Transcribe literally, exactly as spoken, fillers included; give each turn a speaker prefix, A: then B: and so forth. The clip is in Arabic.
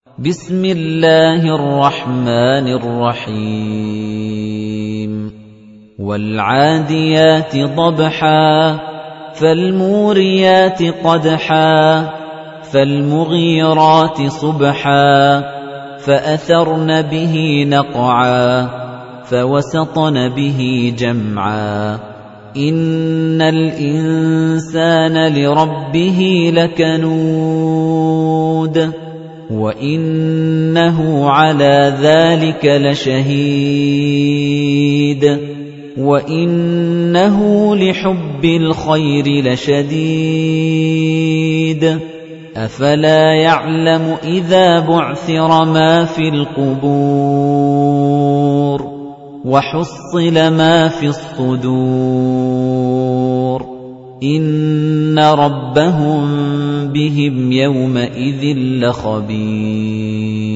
A: بسم الله الرحمن الرحيم والعاديات ضبحا فالموريات قدحا فالمغيرات صبحا فأثرن به نقعا فوسطن به جمعا إن الإنسان لربه لكنود وَإِنَّهُ عَلَى ذَلِكَ لَشَهِيدٌ وَإِنَّهُ لِحُبِّ الْخَيْرِ لَشَدِيدٌ أَفَلَا يَعْلَمُ إِذَا بُعْثِرَ مَا فِي الْقُبُورِ وَحُصِّلَ مَا فِي الصُّدُورِ إِنَّ رَبَّهُم بِهِمْ يَوْمَئِذٍ لَّخَبِيرٌ